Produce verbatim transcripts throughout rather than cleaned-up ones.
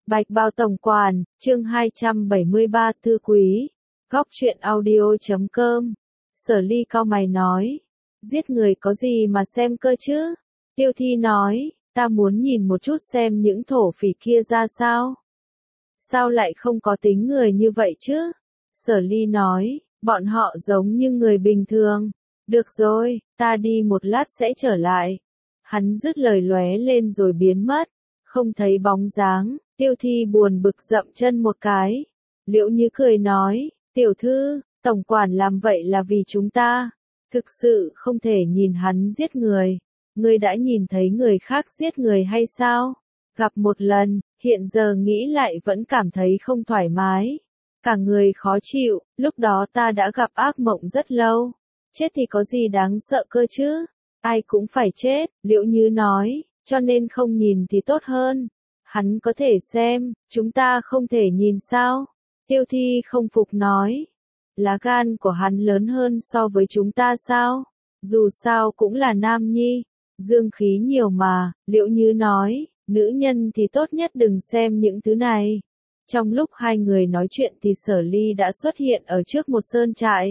Bạch Bao tổng quản, chương hai trăm bảy mươi ba thư quý. Góc truyện audio chấm com. Sở Ly cau mày nói. Giết người có gì mà xem cơ chứ? Tiêu Thi nói, ta muốn nhìn một chút xem những thổ phỉ kia ra sao. Sao lại không có tính người như vậy chứ? Sở Ly nói, bọn họ giống như người bình thường. Được rồi, ta đi một lát sẽ trở lại. Hắn dứt lời lóe lên rồi biến mất, không thấy bóng dáng. Tiêu Thi buồn bực dậm chân một cái. Liễu Như cười nói, tiểu thư, tổng quản làm vậy là vì chúng ta. Thực sự không thể nhìn hắn giết người. Ngươi đã nhìn thấy người khác giết người hay sao? Gặp một lần, hiện giờ nghĩ lại vẫn cảm thấy không thoải mái. Cả người khó chịu, lúc đó ta đã gặp ác mộng rất lâu. Chết thì có gì đáng sợ cơ chứ? Ai cũng phải chết, Liễu Như nói, cho nên không nhìn thì tốt hơn. Hắn có thể xem, chúng ta không thể nhìn sao? Tiêu Thi không phục nói. Lá gan của hắn lớn hơn so với chúng ta sao? Dù sao cũng là nam nhi, dương khí nhiều mà, Liễu Như nói, nữ nhân thì tốt nhất đừng xem những thứ này. Trong lúc hai người nói chuyện thì Sở Ly đã xuất hiện ở trước một sơn trại.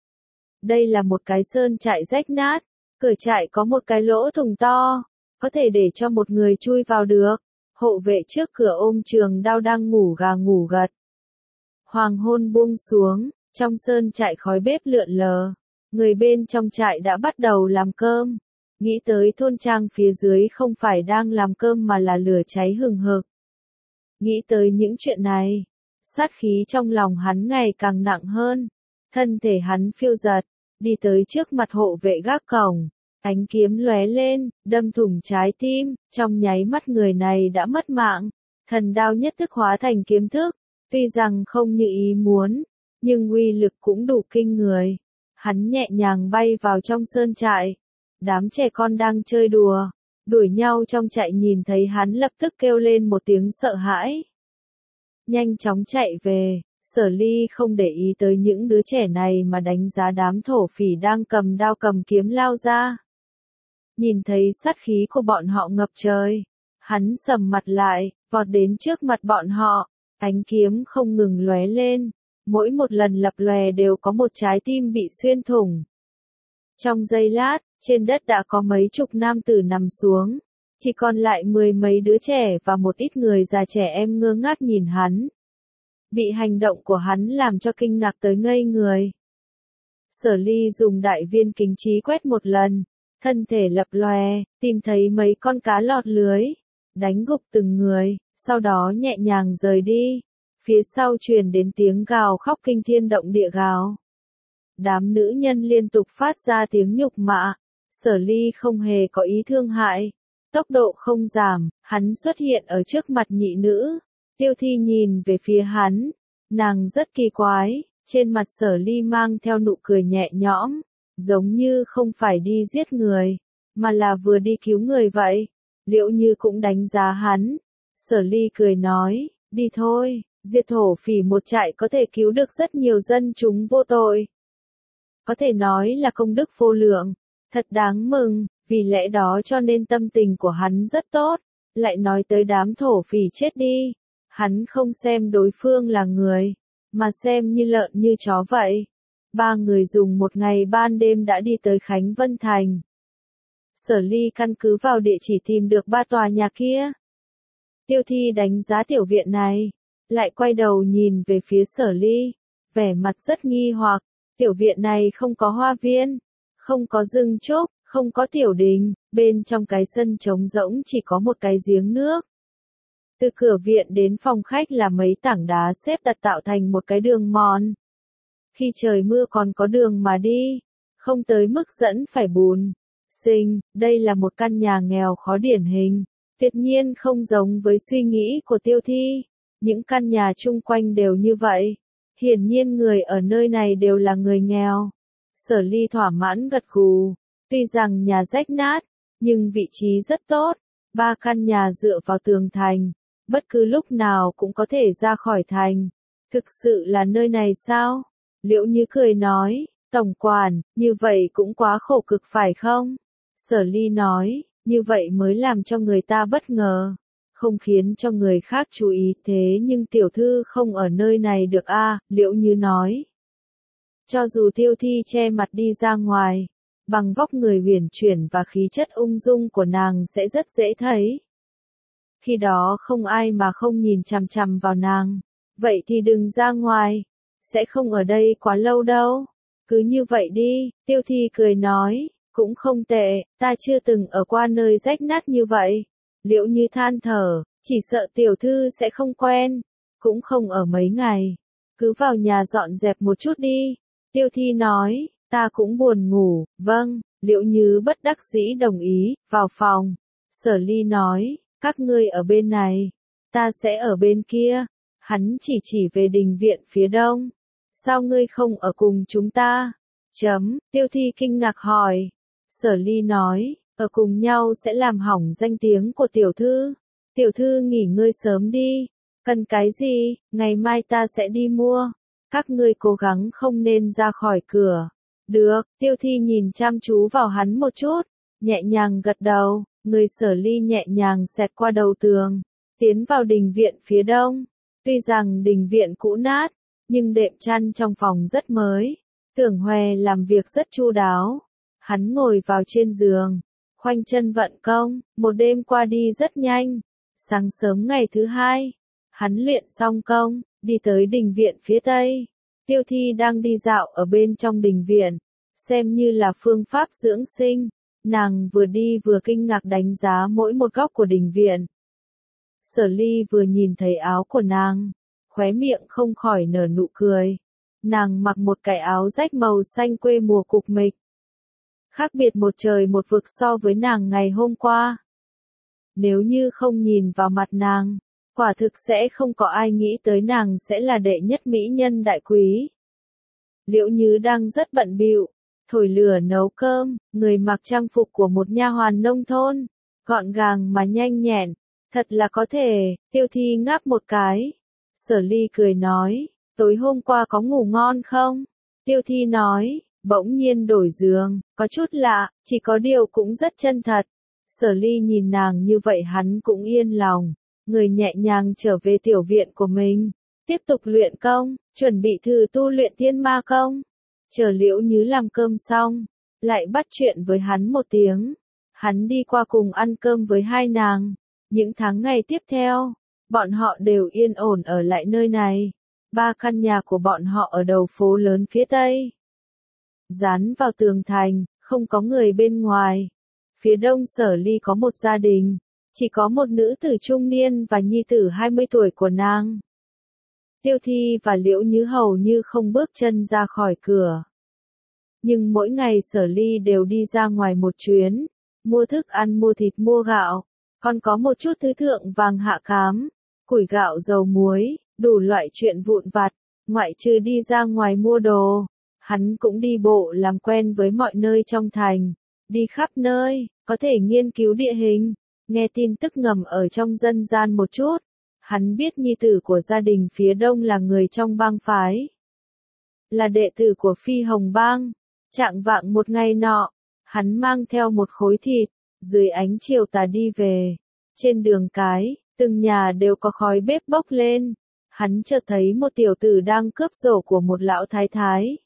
Đây là một cái sơn trại rách nát, cửa trại có một cái lỗ thủng to, có thể để cho một người chui vào được. Hộ vệ trước cửa ôm trường đao đang ngủ gà ngủ gật. Hoàng hôn buông xuống, trong sơn trại khói bếp lượn lờ. Người bên trong trại đã bắt đầu làm cơm. Nghĩ tới thôn trang phía dưới không phải đang làm cơm mà là lửa cháy hừng hực. Nghĩ tới những chuyện này, sát khí trong lòng hắn ngày càng nặng hơn. Thân thể hắn phiêu dật, đi tới trước mặt hộ vệ gác cổng. Ánh kiếm lóe lên, đâm thủng trái tim, trong nháy mắt người này đã mất mạng. Thần đao nhất thức hóa thành kiếm thức, tuy rằng không như ý muốn, nhưng uy lực cũng đủ kinh người. Hắn nhẹ nhàng bay vào trong sơn trại. Đám trẻ con đang chơi đùa, đuổi nhau trong trại nhìn thấy hắn lập tức kêu lên một tiếng sợ hãi. Nhanh chóng chạy về, Sở Ly không để ý tới những đứa trẻ này mà đánh giá đám thổ phỉ đang cầm đao cầm kiếm lao ra. Nhìn thấy sát khí của bọn họ ngập trời, hắn sầm mặt lại, vọt đến trước mặt bọn họ, ánh kiếm không ngừng lóe lên, mỗi một lần lập lòe đều có một trái tim bị xuyên thủng. Trong giây lát, trên đất đã có mấy chục nam tử nằm xuống, chỉ còn lại mười mấy đứa trẻ và một ít người già trẻ em ngơ ngác nhìn hắn. Bị hành động của hắn làm cho kinh ngạc tới ngây người. Sở Ly dùng đại viên kính trí quét một lần. Thân thể lập lòe, tìm thấy mấy con cá lọt lưới, đánh gục từng người, sau đó nhẹ nhàng rời đi. Phía sau truyền đến tiếng gào khóc kinh thiên động địa gào. Đám nữ nhân liên tục phát ra tiếng nhục mạ. Sở Ly không hề có ý thương hại. Tốc độ không giảm, hắn xuất hiện ở trước mặt nhị nữ. Tiêu Thi nhìn về phía hắn. Nàng rất kỳ quái, trên mặt Sở Ly mang theo nụ cười nhẹ nhõm. Giống như không phải đi giết người, mà là vừa đi cứu người vậy. Liễu Như cũng đánh giá hắn. Sở Ly cười nói, đi thôi, diệt thổ phỉ một trại có thể cứu được rất nhiều dân chúng vô tội. Có thể nói là công đức vô lượng, thật đáng mừng, vì lẽ đó cho nên tâm tình của hắn rất tốt. Lại nói tới đám thổ phỉ chết đi, hắn không xem đối phương là người, mà xem như lợn như chó vậy. Ba người dùng một ngày ban đêm đã đi tới Khánh Vân Thành. Sở Ly căn cứ vào địa chỉ tìm được ba tòa nhà kia. Tiêu Thi đánh giá tiểu viện này, lại quay đầu nhìn về phía Sở Ly, vẻ mặt rất nghi hoặc. Tiểu viện này không có hoa viên, không có rừng trúc, không có tiểu đình, bên trong cái sân trống rỗng chỉ có một cái giếng nước. Từ cửa viện đến phòng khách là mấy tảng đá xếp đặt tạo thành một cái đường mòn. Khi trời mưa còn có đường mà đi, không tới mức dẫn phải bùn. Sinh, đây là một căn nhà nghèo khó điển hình, tuyệt nhiên không giống với suy nghĩ của Tiêu Thi. Những căn nhà chung quanh đều như vậy, hiển nhiên người ở nơi này đều là người nghèo. Sở Ly thỏa mãn gật gù, tuy rằng nhà rách nát, nhưng vị trí rất tốt, ba căn nhà dựa vào tường thành, bất cứ lúc nào cũng có thể ra khỏi thành. Thực sự là nơi này sao? Liễu Như cười nói, tổng quản, như vậy cũng quá khổ cực phải không? Sở Ly nói, như vậy mới làm cho người ta bất ngờ. không khiến cho người khác chú ý, thế nhưng tiểu thư không ở nơi này được a, à, Liễu Như nói. Cho dù Tiêu Thi che mặt đi ra ngoài, bằng vóc người uyển chuyển và khí chất ung dung của nàng sẽ rất dễ thấy. Khi đó không ai mà không nhìn chằm chằm vào nàng, vậy thì đừng ra ngoài, sẽ không ở đây quá lâu đâu. Cứ như vậy đi, Tiêu Thi cười nói, cũng không tệ, ta chưa từng ở qua nơi rách nát như vậy. Liễu Như than thở, chỉ sợ tiểu thư sẽ không quen, cũng không ở mấy ngày, cứ vào nhà dọn dẹp một chút đi. Tiêu Thi nói, ta cũng buồn ngủ, vâng, Liễu Như bất đắc dĩ đồng ý, vào phòng. Sở Ly nói, các ngươi ở bên này, ta sẽ ở bên kia. Hắn chỉ chỉ về đình viện phía đông. Sao ngươi không ở cùng chúng ta? Chấm, Tiêu Thi kinh ngạc hỏi. Sở Ly nói, ở cùng nhau sẽ làm hỏng danh tiếng của tiểu thư. Tiểu thư nghỉ ngơi sớm đi. Cần cái gì, ngày mai ta sẽ đi mua. Các ngươi cố gắng không nên ra khỏi cửa. Được, Tiêu Thi nhìn chăm chú vào hắn một chút, nhẹ nhàng gật đầu, người Sở Ly nhẹ nhàng xẹt qua đầu tường, tiến vào đình viện phía đông. Tuy rằng đình viện cũ nát, nhưng đệm chăn trong phòng rất mới. Tưởng Hòe làm việc rất chu đáo. Hắn ngồi vào trên giường, khoanh chân vận công, một đêm qua đi rất nhanh. Sáng sớm ngày thứ hai, hắn luyện xong công, đi tới đình viện phía tây. Tiêu Thi đang đi dạo ở bên trong đình viện, xem như là phương pháp dưỡng sinh. Nàng vừa đi vừa kinh ngạc đánh giá mỗi một góc của đình viện. Sở Ly vừa nhìn thấy áo của nàng, khóe miệng không khỏi nở nụ cười. Nàng mặc một cái áo rách màu xanh quê mùa cục mịch. Khác biệt một trời một vực so với nàng ngày hôm qua. Nếu như không nhìn vào mặt nàng, quả thực sẽ không có ai nghĩ tới nàng sẽ là đệ nhất mỹ nhân đại quý. Liễu Như đang rất bận bịu, thổi lửa nấu cơm, người mặc trang phục của một nha hoàn nông thôn, gọn gàng mà nhanh nhẹn, thật là có thể. Tiêu Thi ngáp một cái. Sở Ly cười nói, tối hôm qua có ngủ ngon không? Tiêu Thi nói, bỗng nhiên đổi giường, có chút lạ, chỉ có điều cũng rất chân thật. Sở Ly nhìn nàng như vậy hắn cũng yên lòng, người nhẹ nhàng trở về tiểu viện của mình, tiếp tục luyện công, chuẩn bị thử tu luyện thiên ma công. Chờ Liễu Như làm cơm xong, lại bắt chuyện với hắn một tiếng. Hắn đi qua cùng ăn cơm với hai nàng. Những tháng ngày tiếp theo, bọn họ đều yên ổn ở lại nơi này. Ba căn nhà của bọn họ ở đầu phố lớn phía tây. Dán vào tường thành, không có người bên ngoài. Phía đông Sở Ly có một gia đình, chỉ có một nữ tử trung niên và nhi tử hai mươi tuổi của nàng. Tiêu Thi và Liễu Như hầu như không bước chân ra khỏi cửa. Nhưng mỗi ngày Sở Ly đều đi ra ngoài một chuyến, mua thức ăn, mua thịt, mua gạo, còn có một chút thứ thượng vàng hạ cám, củi gạo, dầu muối, đủ loại chuyện vụn vặt. Ngoại trừ đi ra ngoài mua đồ, hắn cũng đi bộ làm quen với mọi nơi trong thành, đi khắp nơi, có thể nghiên cứu địa hình, nghe tin tức ngầm ở trong dân gian một chút. Hắn biết nhi tử của gia đình phía đông là người trong bang phái, là đệ tử của Phi Hồng Bang. Trạng vạng một ngày nọ, hắn mang theo một khối thịt, dưới ánh chiều tà đi về. Trên đường cái, từng nhà đều có khói bếp bốc lên. Hắn chợt thấy một tiểu tử đang cướp rổ của một lão thái thái.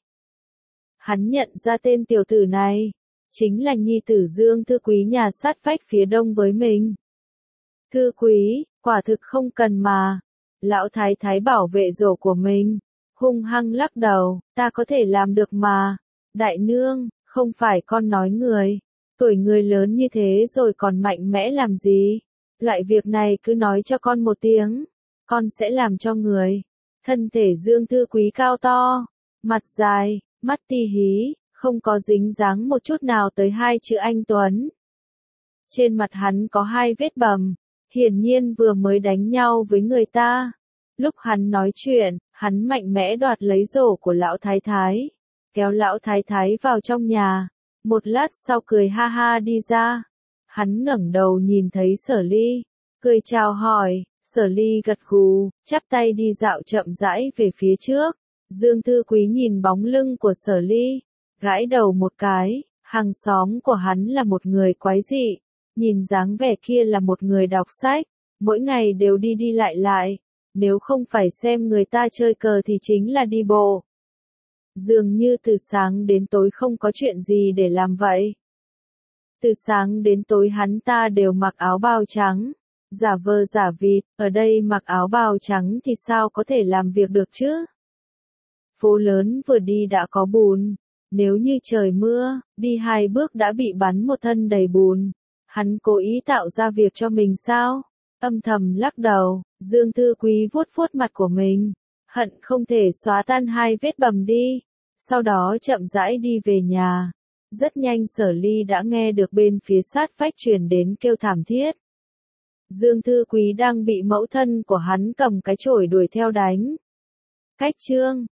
Hắn nhận ra tên tiểu tử này, chính là nhi tử Dương Thư Quý nhà sát vách phía đông với mình. Thư Quý, quả thực không cần mà. Lão thái thái bảo vệ rổ của mình, hung hăng lắc đầu, ta có thể làm được mà. Đại nương, không phải con nói người, tuổi người lớn như thế rồi còn mạnh mẽ làm gì? Loại việc này cứ nói cho con một tiếng, con sẽ làm cho người. Thân thể Dương Thư Quý cao to, mặt dài, mắt ti hí, không có dính dáng một chút nào tới hai chữ anh Tuấn. Trên mặt hắn có hai vết bầm, hiển nhiên vừa mới đánh nhau với người ta. Lúc hắn nói chuyện, hắn mạnh mẽ đoạt lấy rổ của lão thái thái, kéo lão thái thái vào trong nhà. Một lát sau cười ha ha đi ra. Hắn ngẩng đầu nhìn thấy Sở Ly, cười chào hỏi. Sở Ly gật gù, chắp tay đi dạo chậm rãi về phía trước. Dương Thư Quý nhìn bóng lưng của Sở Ly, gãi đầu một cái. Hàng xóm của hắn là một người quái dị, nhìn dáng vẻ kia là một người đọc sách, mỗi ngày đều đi đi lại lại, nếu không phải xem người ta chơi cờ thì chính là đi bộ. Dường như từ sáng đến tối không có chuyện gì để làm vậy. Từ sáng đến tối hắn ta đều mặc áo bào trắng, giả vờ giả vịt, ở đây mặc áo bào trắng thì sao có thể làm việc được chứ? Phố lớn vừa đi đã có bùn, nếu như trời mưa, đi hai bước đã bị bắn một thân đầy bùn. Hắn cố ý tạo ra việc cho mình sao? Âm thầm lắc đầu, Dương Thư Quý vuốt vuốt mặt của mình, hận không thể xóa tan hai vết bầm đi, sau đó chậm rãi đi về nhà. Rất nhanh Sở Ly đã nghe được bên phía sát vách truyền đến kêu thảm thiết. Dương Thư Quý đang bị mẫu thân của hắn cầm cái chổi đuổi theo đánh. Cách chương